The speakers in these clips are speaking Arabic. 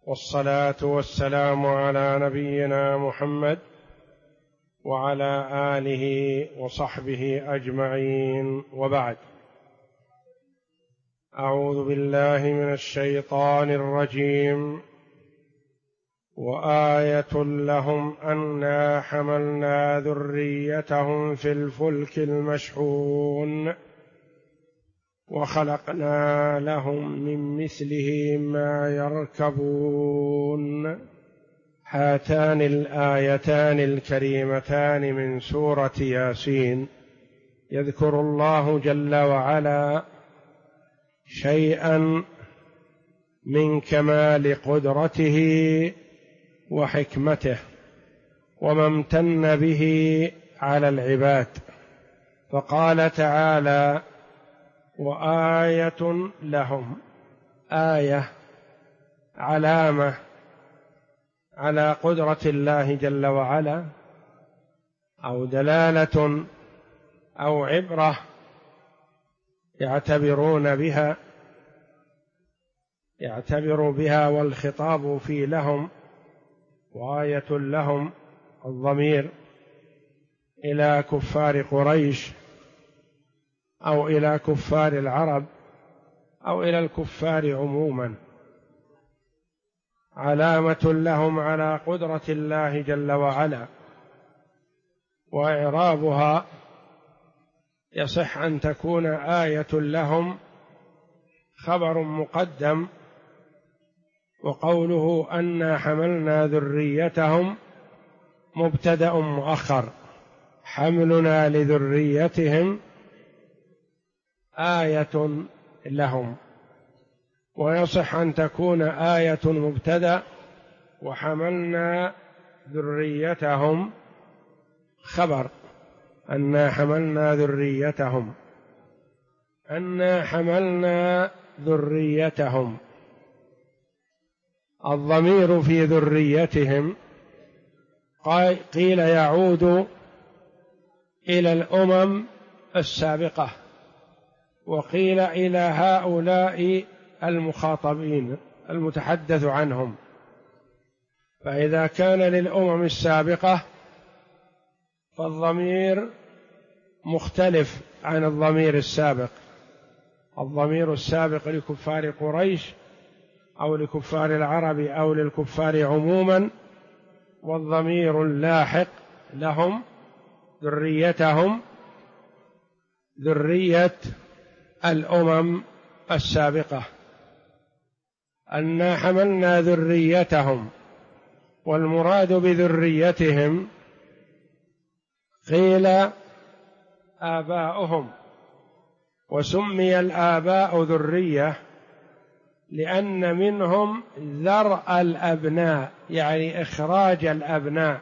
والصلاة والسلام على نبينا محمد وعلى آله وصحبه أجمعين، وبعد. أعوذ بالله من الشيطان الرجيم. وآية لهم أنا حملنا ذريتهم في الفلك المشحون وخلقنا لهم من مثله ما يركبون. هاتان الآيتان الكريمتان من سورة ياسين يذكر الله جل وعلا شيئا من كمال قدرته وحكمته وما امتن به على العباد، فقال تعالى: وآية لهم. آية علامة على قدرة الله جل وعلا، أو دلالة أو عبرة يعتبر بها والخطاب في لهم. وآية لهم الضمير إلى كفار قريش أو إلى كفار العرب أو إلى الكفار عموما، علامة لهم على قدرة الله جل وعلا. وإعرابها يصح أن تكون آية لهم خبر مقدم، وقوله أنا حملنا ذريتهم مبتدأ مؤخر، حملنا لذريتهم آية لهم. ويصح أن تكون آية مبتدأ وحملنا ذريتهم خبر، أنا حملنا ذريتهم، أنا حملنا ذريتهم. الضمير في ذريتهم قيل يعود إلى الأمم السابقة، وقيل إلى هؤلاء المخاطبين المتحدث عنهم. فإذا كان للأمم السابقة فالضمير مختلف عن الضمير السابق. الضمير السابق لكفار قريش أو لكفار العرب أو للكفار عموما، والضمير اللاحق لهم ذريتهم ذرية الأمم السابقة. أنا حملنا ذريتهم، والمراد بذريتهم قيل آباؤهم، وسمي الآباء ذرية لأن منهم ذرأ الأبناء، يعني إخراج الأبناء.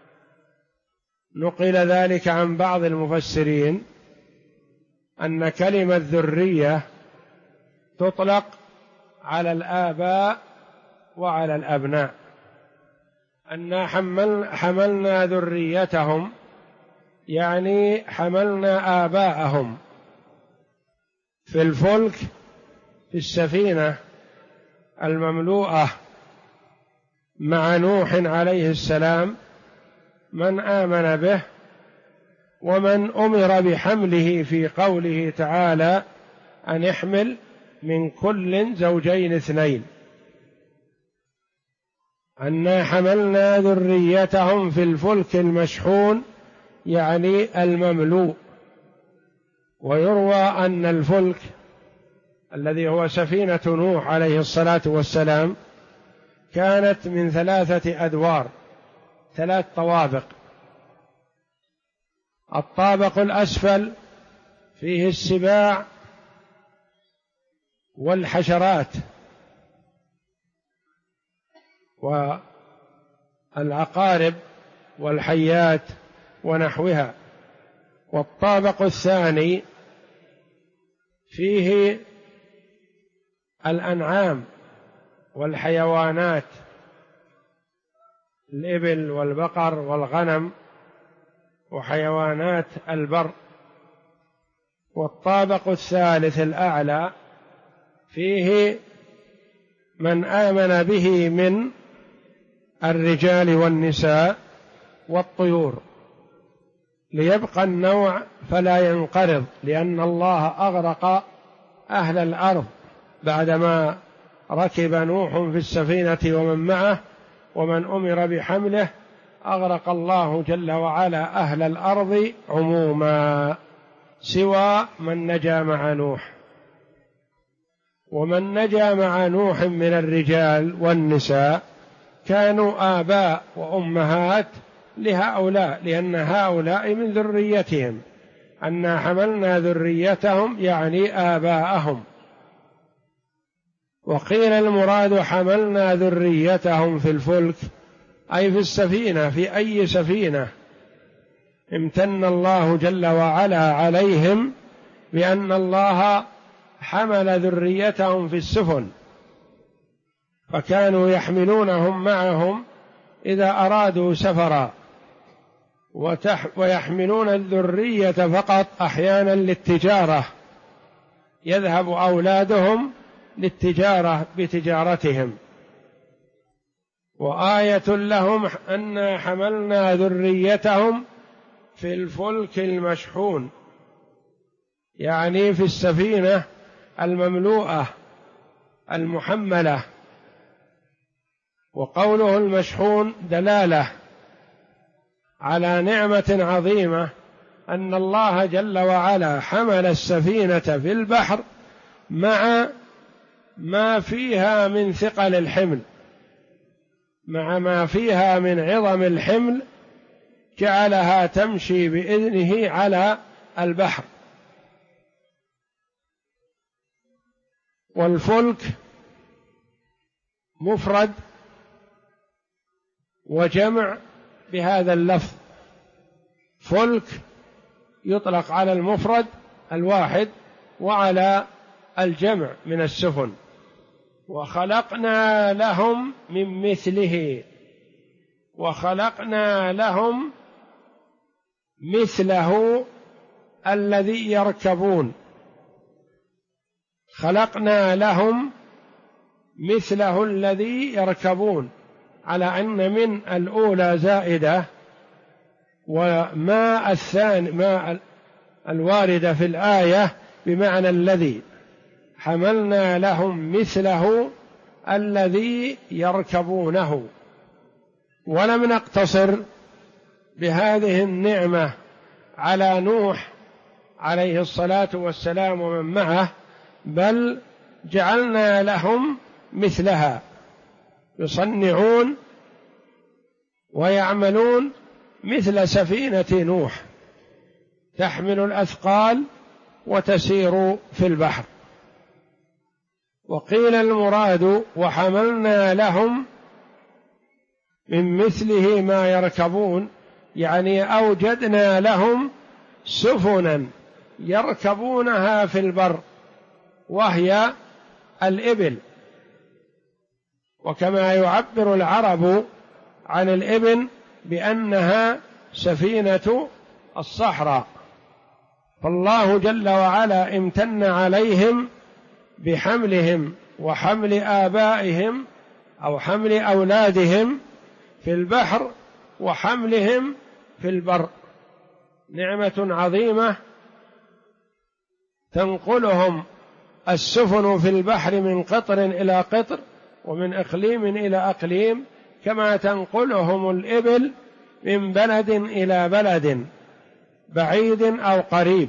نقل ذلك عن بعض المفسرين أن كلمة ذرية تطلق على الآباء وعلى الأبناء. أنا حملنا ذريتهم يعني حملنا آباءهم في الفلك، في السفينة المملوءة مع نوح عليه السلام، من آمن به ومن أمر بحمله في قوله تعالى: أن احمل من كل زوجين اثنين. أنا حملنا ذريتهم في الفلك المشحون يعني المملوء. ويروى أن الفلك الذي هو سفينة نوح عليه الصلاة والسلام كانت من 3 أدوار، 3 طوابق. الطابق الأسفل فيه السباع والحشرات والعقارب والحيات ونحوها، والطابق الثاني فيه الأنعام والحيوانات، الإبل والبقر والغنم وحيوانات البر. والطابق الثالث الأعلى فيه من آمن به من الرجال والنساء والطيور، ليبقى النوع فلا ينقرض، لأن الله أغرق أهل الأرض بعدما ركب نوح في السفينة ومن معه ومن أمر بحمله، أغرق الله جل وعلا أهل الأرض عموما سوى من نجا مع نوح. ومن نجا مع نوح من الرجال والنساء كانوا آباء وأمهات لهؤلاء، لأن هؤلاء من ذريتهم، أنا حملنا ذريتهم يعني آباءهم. وقيل المراد حملنا ذريتهم في الفلك أي في السفينة، في أي سفينة امتن الله جل وعلا عليهم بأن الله حمل ذريتهم في السفن، فكانوا يحملونهم معهم إذا أرادوا سفرا، ويحملون الذرية فقط أحيانا للتجارة، يذهب أولادهم للتجارة بتجارتهم. وآية لهم أن حملنا ذريتهم في الفلك المشحون، يعني في السفينة المملوءة المحملة. وقوله المشحون دلالة على نعمة عظيمة، أن الله جل وعلا حمل السفينة في البحر مع ما فيها من ثقل الحمل، مع ما فيها من عظم الحمل، جعلها تمشي بإذنه على البحر. والفلك مفرد وجمع بهذا اللفظ، فلك يطلق على المفرد الواحد وعلى الجمع من السفن. وخلقنا لهم من مثله، وخلقنا لهم مثله الذي يركبون، خلقنا لهم مثله الذي يركبون، على أن من الأولى زائدة، وما الثاني ما الواردة في الآية بمعنى الذي، حملنا لهم مثله الذي يركبونه. ولم نقتصر بهذه النعمة على نوح عليه الصلاة والسلام ومن معه، بل جعلنا لهم مثلها، يصنعون ويعملون مثل سفينة نوح، تحمل الأثقال وتسير في البحر. وقيل المراد وحملنا لهم من مثله ما يركبون، يعني أوجدنا لهم سفنا يركبونها في البر، وهي الإبل. وكما يعبر العرب عن الإبل بأنها سفينة الصحراء، فالله جل وعلا امتن عليهم بحملهم وحمل آبائهم أو حمل أولادهم في البحر وحملهم في البر، نعمة عظيمة تنقلهم السفن في البحر من قطر إلى قطر ومن إقليم إلى أقليم، كما تنقلهم الإبل من بلد إلى بلد بعيد أو قريب.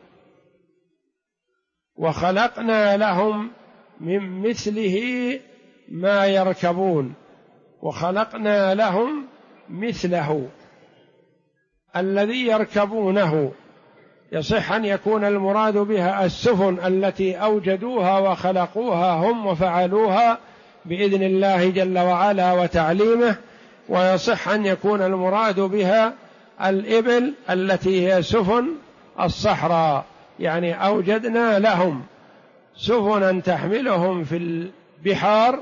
وخلقنا لهم من مثله ما يركبون، وخلقنا لهم مثله الذي يركبونه. يصح أن يكون المراد بها السفن التي أوجدوها وخلقوها هم وفعلوها بإذن الله جل وعلا وتعليمه، ويصح أن يكون المراد بها الإبل التي هي سفن الصحراء، يعني أوجدنا لهم سفنا تحملهم في البحار،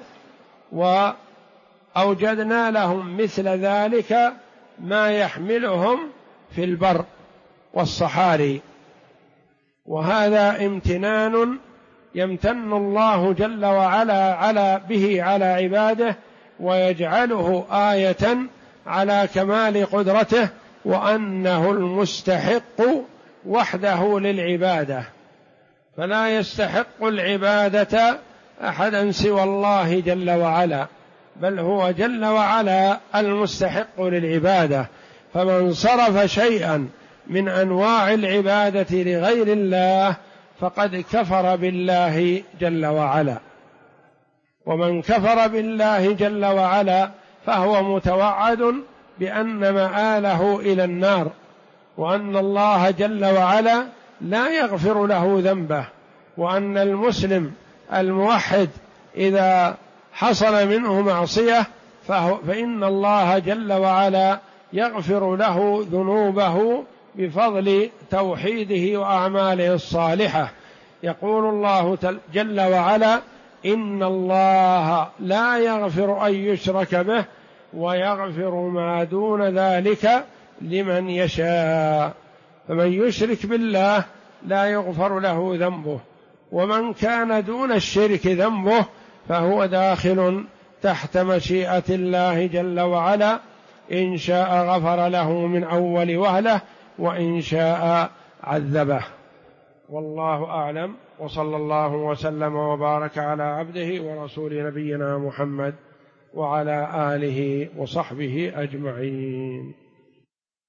وأوجدنا لهم مثل ذلك ما يحملهم في البر والصحاري. وهذا امتنان يمتن الله جل وعلا على عباده ويجعله آية على كمال قدرته وأنه المستحق وحده للعبادة، فلا يستحق العبادة أحدا سوى الله جل وعلا، بل هو جل وعلا المستحق للعبادة. فمن صرف شيئا من أنواع العبادة لغير الله فقد كفر بالله جل وعلا، ومن كفر بالله جل وعلا فهو متوعد بأن مآله إلى النار، وأن الله جل وعلا لا يغفر له ذنبه، وأن المسلم الموحد إذا حصل منه معصية فإن الله جل وعلا يغفر له ذنوبه بفضل توحيده وأعماله الصالحة. يقول الله جل وعلا: إن الله لا يغفر أن يشرك به ويغفر ما دون ذلك لمن يشاء. فمن يشرك بالله لا يغفر له ذنبه، ومن كان دون الشرك ذنبه فهو داخل تحت مشيئة الله جل وعلا، إن شاء غفر له من أول وهلة وإن شاء عذبه. والله أعلم، وصلى الله وسلم وبارك على عبده ورسول نبينا محمد وعلى آله وصحبه أجمعين.